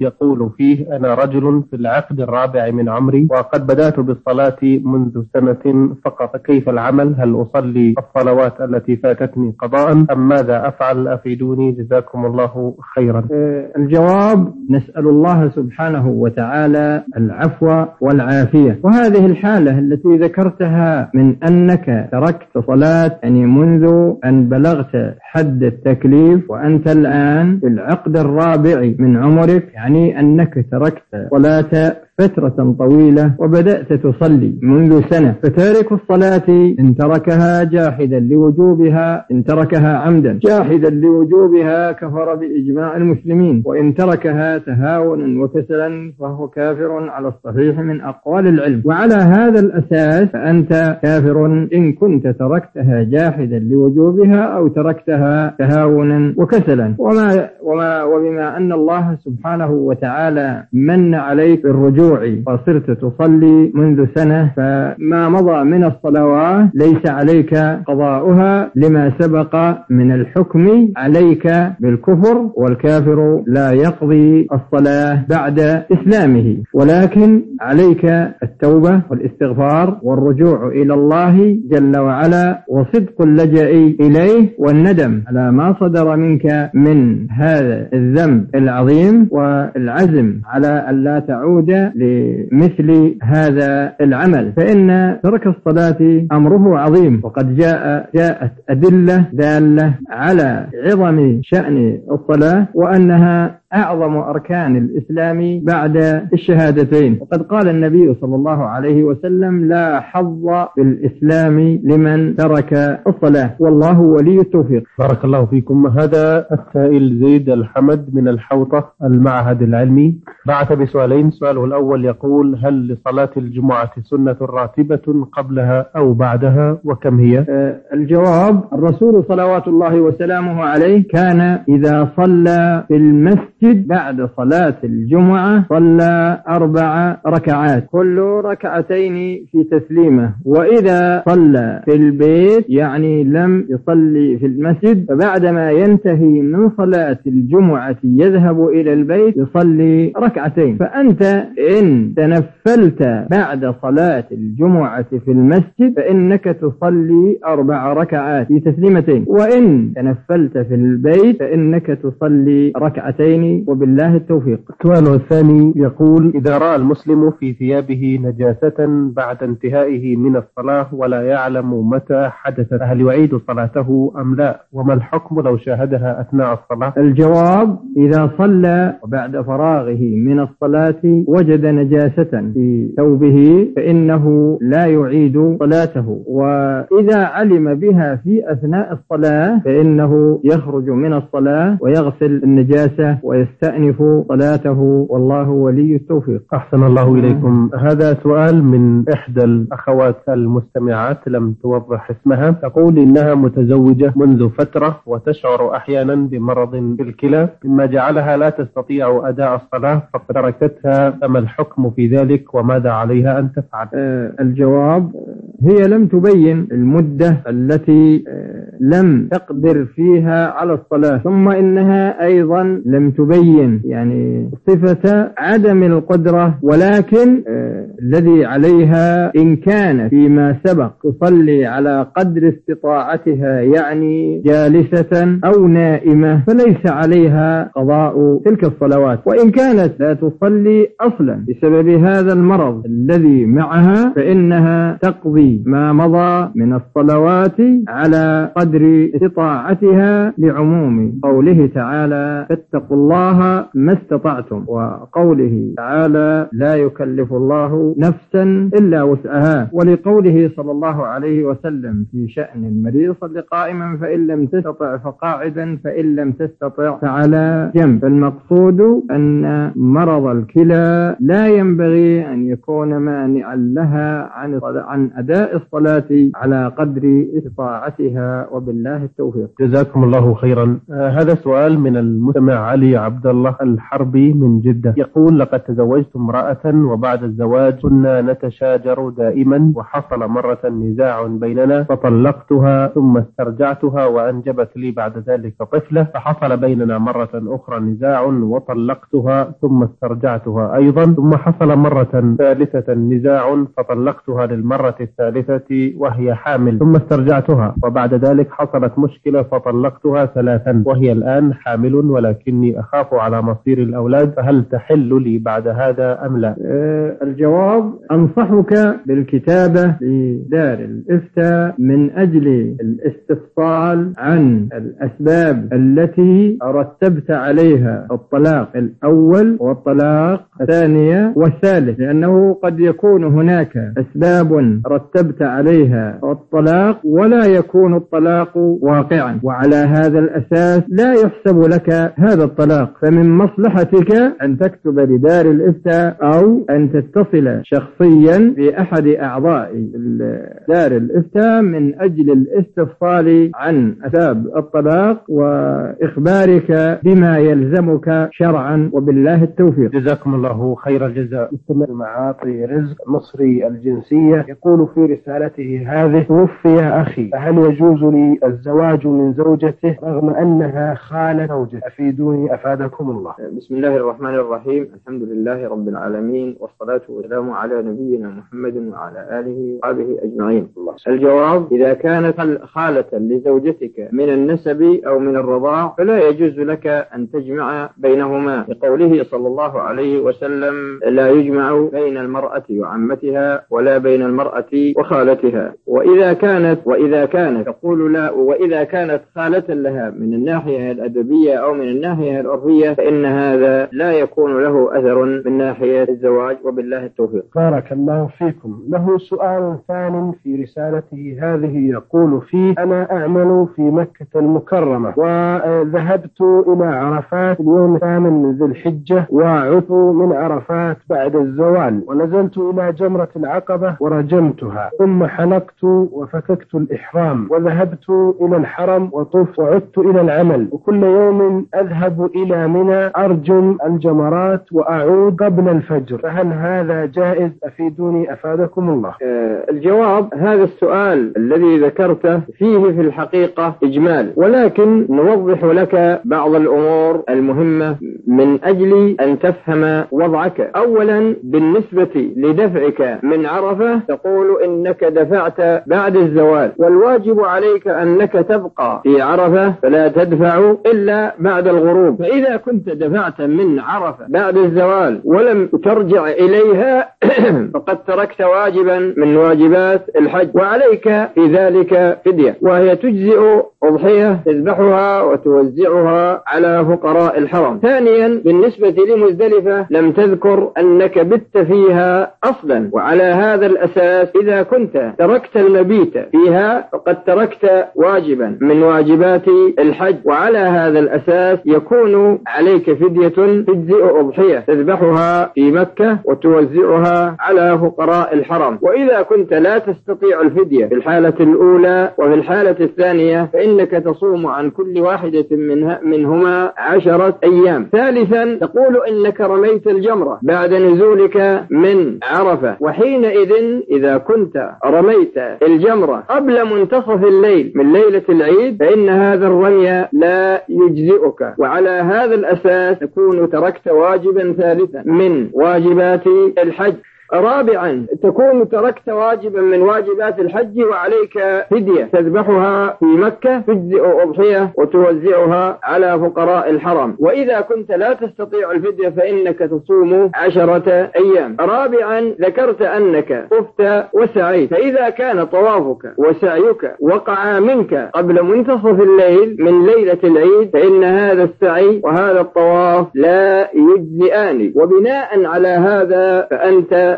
يقول فيه: أنا رجل في العقد الرابع من عمري وقد بدأت بالصلاة منذ سنة فقط، كيف العمل؟ هل أصلي الصلوات التي فاتتني قضاء أم ماذا أفعل؟ أفيدوني جزاكم الله خيرا. الجواب: نسأل الله سبحانه وتعالى العفو والعافية. وهذه الحالة التي ذكرتها من أنك تركت صلاة يعني منذ أن بلغت حد التكليف وأنت الآن في العقد الرابع من عمرك، يعني أنك تركت صلاة فترة طويلة وبدأت تصلي منذ سنة، فتارك الصلاة إن تركها جاحدا لوجوبها، إن تركها عمدا جاحدا لوجوبها كفر بإجماع المسلمين، وإن تركها تهاونا وكسلا فهو كافر على الصحيح من أقوال العلم. وعلى هذا الأساس فأنت كافر إن كنت تركتها جاحدا لوجوبها أو تركتها تهاونا وكسلا. وبما أن الله سبحانه وتعالى من عليك بالرجوع وصرت تصلي منذ سنة، فما مضى من الصلوات ليس عليك قضاؤها لما سبق من الحكم عليك بالكفر، والكافر لا يقضي الصلاة بعد إسلامه، ولكن عليك التوبة والاستغفار والرجوع إلى الله جل وعلا وصدق اللجأ إليه والندم على ما صدر منك من هذا الذنب العظيم، والعزم على أن لا تعود لمثل هذا العمل، فإن ترك الصلاة أمره عظيم، وقد جاءت أدلة دالة على عظم شأن الصلاة وأنها أعظم أركان الإسلام بعد الشهادتين. وقد قال النبي صلى الله عليه وسلم: لا حظ بالإسلام لمن ترك الصلاة، والله ولي التوفيق. بارك الله فيكم. هذا السائل زيد الحمد من الحوطة المعهد العلمي بعث بسؤالين. سؤاله الأول يقول: هل لصلاة الجمعة سنة راتبة قبلها أو بعدها، وكم هي؟ الجواب: الرسول صلوات الله وسلامه عليه كان إذا صلى في المسجد بعد صلاة الجمعة صلى 4 ركعات، كل ركعتين في تسليمة، وإذا صلى في البيت يعني لم يصلي في المسجد فبعدما ينتهي من صلاة الجمعة يذهب إلى البيت يصلي ركعتين. فأنت إن تنفلت بعد صلاة الجمعة في المسجد فإنك تصلي 4 ركعات في تسليمتين، وإن تنفلت في البيت فإنك تصلي ركعتين، وبالله التوفيق. السؤال الثاني يقول: إذا رأى المسلم في ثيابه نجاسة بعد انتهائه من الصلاة ولا يعلم متى حدثت، هل يعيد صلاته أم لا؟ وما الحكم لو شاهدها أثناء الصلاة؟ الجواب: إذا صلى وبعد فراغه من الصلاة وجد نجاسة في ثوبه فإنه لا يعيد صلاته، وإذا علم بها في أثناء الصلاة فإنه يخرج من الصلاة ويغسل النجاسة ويستأنف صلاته، والله ولي التوفيق. أحسن الله إليكم. هذا سؤال من إحدى الأخوات المستمعات لم توضح اسمها، تقول إنها متزوجة منذ فترة وتشعر أحيانا بمرض بالكلى مما جعلها لا تستطيع أداء الصلاة فقد تركتها، فما الحكم في ذلك وماذا عليها أن تفعل؟ الجواب: هي لم تبين المدة التي لم تقدر فيها على الصلاة، ثم إنها أيضا لم تبين يعني صفة عدم القدرة، ولكن الذي عليها إن كان فيما سبق تصلي على قدر استطاعتها يعني جالسة أو نائمة فليس عليها قضاء تلك الصلوات، وإن كانت لا تصلي أصلا بسبب هذا المرض الذي معها فإنها تقضي ما مضى من الصلوات على قدر استطاعتها، لعموم قوله تعالى: فاتقوا الله ما استطعتم، وقوله تعالى: لا يكلف الله نفسا إلا وسعها، ولقوله صلى الله عليه وسلم في شأن المريض: صل قائما فإن لم تستطع فقاعدا فإن لم تستطع فعلى جنب. فالمقصود أن مرض الكلى لا ينبغي أن يكون مانعا لها عن أداء أداء الصلاة على قدر استطاعتها، وبالله التوفيق. جزاكم الله خيرا. هذا سؤال من المستمع علي عبد الله الحربي من جدة، يقول: لقد تزوجت امرأة وبعد الزواج كنا نتشاجر دائما، وحصل مرة نزاع بيننا فطلقتها ثم استرجعتها وأنجبت لي بعد ذلك طفلة، فحصل بيننا مرة أخرى نزاع وطلقتها ثم استرجعتها أيضا، ثم حصل مرة ثالثة نزاع فطلقتها للمرة الثالثة وهي حامل ثم استرجعتها، وبعد ذلك حصلت مشكلة فطلقتها ثلاثا وهي الآن حامل، ولكني أخاف على مصير الأولاد، فهل تحل لي بعد هذا أم لا؟ الجواب: أنصحك بالكتابة لدار الإفتاء من أجل الاستفصال عن الأسباب التي رتبت عليها الطلاق الأول والطلاق الثانية والثالث، لأنه قد يكون هناك أسباب رتبت عليها الطلاق ولا يكون الطلاق واقعا، وعلى هذا الأساس لا يحسب لك هذا الطلاق. فمن مصلحتك أن تكتب لدار الإفتاء أو أن تتصل شخصيا بأحد أعضاء دار الإفتاء من أجل الاستفصال عن أسباب الطلاق وإخبارك بما يلزمك شرعا، وبالله التوفيق. جزاكم الله خير الجزاء. مستمع معاطي رزق مصري الجنسية يقول في رسالته هذه: توفي أخي، فهل يجوز لي الزواج من زوجته رغم أنها خالة زوجته؟ أفيدوني أفادكم الله. بسم الله الرحمن الرحيم، الحمد لله رب العالمين، والصلاة والسلام على نبينا محمد وعلى آله وصحبه أجمعين. الجواب: إذا كانت خالة لزوجتك من النسب أو من الرضاع فلا يجوز لك أن تجمع بينهما، لقوله صلى الله عليه وسلم: لا يجمع بين المرأة وعمتها ولا بين المرأة وخالتها. وإذا كانت تقول لا، وإذا كانت خالة لها من الناحية الأدبية أو من الناحية العرفية فإن هذا لا يكون له أثر من ناحية الزواج، وبالله التوفيق. بارك الله فيكم. له سؤال ثاني في رسالته هذه يقول فيه: أنا أعمل في مكة المكرمة، وذهبت إلى عرفات اليوم 8 من ذي الحجة، وعدت من عرفات بعد الزوال، ونزلت إلى جمرة العقبة ورجمتها، ثم حلقت وفككت الإحرام، وذهبت إلى الحرم وطفت، وعدت إلى العمل، وكل يوم أذهب إلى منى أرجم الجمرات وأعود قبل الفجر، فهل هذا جائز؟ أفيدوني أفادكم الله. الجواب: هذا السؤال الذي ذكرته فيه في الحقيقة إجمال، ولكن نوضح لك بعض الأمور المهمة من أجل أن تفهم وضعك. أولا، بالنسبة لدفعك من عرفة تقول إنك دفعت بعد الزوال، والواجب عليك أنك تبقى في عرفة فلا تدفع إلا بعد الغروب، فإذا كنت دفعت من عرفة بعد الزوال ولم ترجع إليها فقد تركت واجبا من واجبات الحج، وعليك في ذلك فدية، وهي تجزئ أضحية تذبحها وتوزعها على فقراء الحرم. ثانيا، بالنسبة لمزدلفة لم تذكر أنك بت فيها أصلا، وعلى هذا الأساس إذا كنت تركت المبيت فيها فقد تركت واجبا من واجبات الحج، وعلى هذا الأساس يكون عليك فدية تجزئ أضحية تذبحها في مكة وتوزعها على فقراء الحرم. وإذا كنت لا تستطيع الفدية في الحالة الأولى وفي الحالة الثانية فإنك تصوم عن كل واحدة منهما 10 أيام. ثالثا، تقول إنك رميت الجمرة بعد نزولك من عرفة، وحينئذ إذا كنت رميت الجمرة قبل منتصف الليل من ليلة العيد فإن هذا الرمي لا يجزئك، وعلى هذا الأساس تكون تركت واجبا ثالثا من واجبات الحج. رابعا، تكون تركت واجبا من واجبات الحج وعليك فدية تذبحها في مكة تجزئ أضحية وتوزعها على فقراء الحرم. وإذا كنت لا تستطيع الفدية فإنك تصوم 10 أيام. رابعا، ذكرت أنك طفت وسعيت، فإذا كان طوافك وسعيك وقع منك قبل منتصف الليل من ليلة العيد فإن هذا السعي وهذا الطواف لا يجزئان، وبناء على هذا فأنت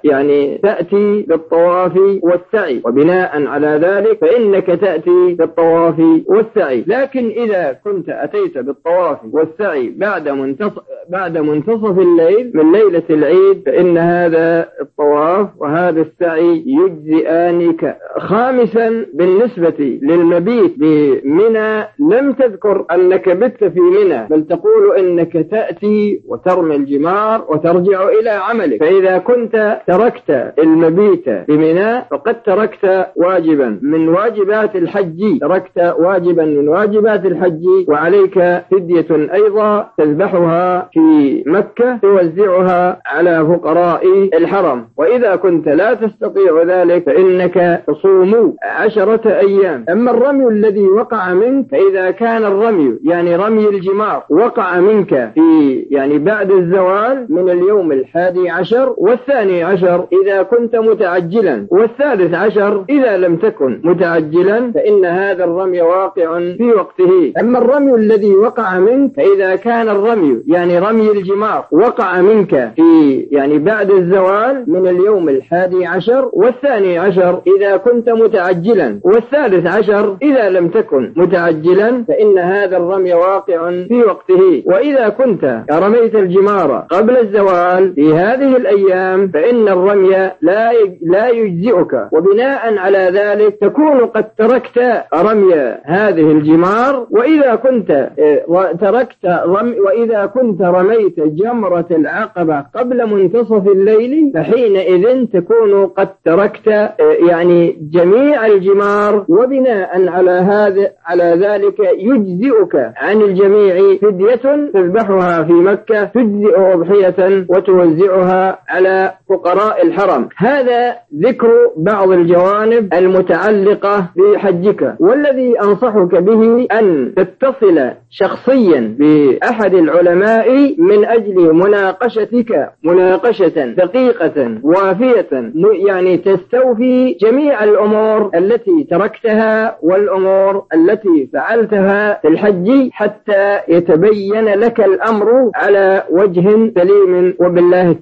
يعني تأتي بالطواف والسعي، وبناء على ذلك فإنك تأتي بالطواف والسعي. لكن إذا كنت أتيت بالطواف والسعي بعد منتصف الليل من ليلة العيد فإن هذا الطواف وهذا السعي يجزئانك. خامسا، بالنسبة للمبيت بمنى لم تذكر أنك بت في منى، بل تقول إنك تأتي وترمي الجمار وترجع إلى عملك. فإذا كنت تركت المبيت بمنى فقد تركت واجبا من واجبات الحج، وعليك فدية أيضا تذبحها في مكة توزعها على فقراء الحرم. وإذا كنت لا تستطيع ذلك فإنك تصوم 10 أيام. أما الرمي الذي وقع منك فإذا كان الرمي يعني رمي الجمار وقع منك في يعني بعد الزوال من اليوم 11 و12 إذا كنت متعجلا، و13 إذا لم تكن متعجلا، فإن هذا الرمي واقع في وقته. أما الرمي الذي وقع منك فإذا كان الرمي يعني رمي الجمار وقع منك في يعني بعد الزوال من اليوم 11 و12 إذا كنت متعجلا، و13 إذا لم تكن متعجلا، فإن هذا الرمي واقع في وقته. وإذا كنت رميت الجمار قبل الزوال في هذه الأيام فإن الرمي لا يجزئك، وبناء على ذلك تكون قد تركت رمي هذه الجمار. وإذا كنت رميت جمرة العقبة قبل منتصف الليل فحينئذ تكون قد تركت يعني جميع الجمار، وبناء على ذلك يجزئك عن الجميع فدية تذبحها في مكة، تجزئ أضحية وتوزعها على فقراء الحرم. هذا ذكر بعض الجوانب المتعلقة بحجك. والذي أنصحك به أن تتصل شخصيا بأحد العلماء من أجل مناقشتك مناقشة دقيقة وافية، يعني تستوفي جميع الأمور التي تركتها والأمور التي فعلتها في الحج حتى يتبين لك الأمر على وجه سليم. وبالله